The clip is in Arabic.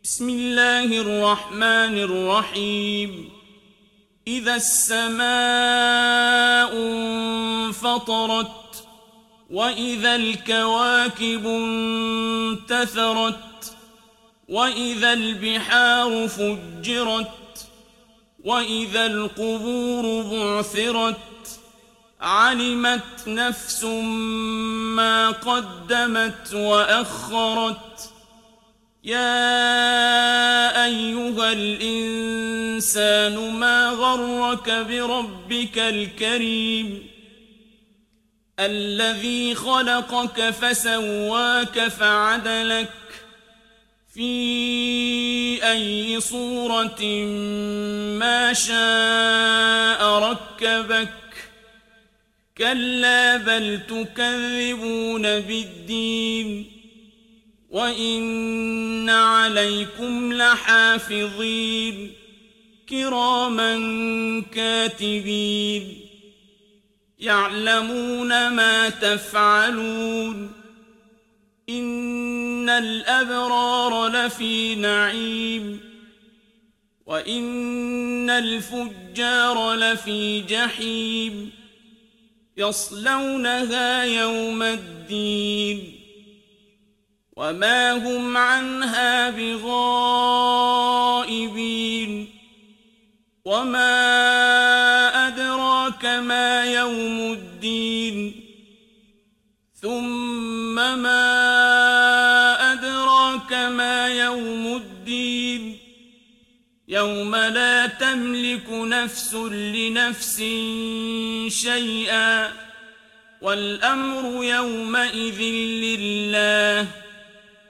بسم الله الرحمن الرحيم. إذا السماء انفطرت وإذا الكواكب انتثرت وإذا البحار فجرت وإذا القبور بعثرت علمت نفس ما قدمت وأخرت. يا أيها الإنسان ما غرك بربك الكريم الذي خلقك فسواك فعدلك في أي صورة ما شاء ركبك. كلا بل تكذبون بالدين وإن عليكم لحافظين كراما كاتبين يعلمون ما تفعلون. إن الأبرار لفي نعيم وإن الفجار لفي جحيم يصلونها يوم الدين وما هم عنها بغائبين. وما أدراك ما يوم الدين ثم ما أدراك ما يوم الدين يوم لا تملك نفس لنفس شيئا والأمر يومئذ لله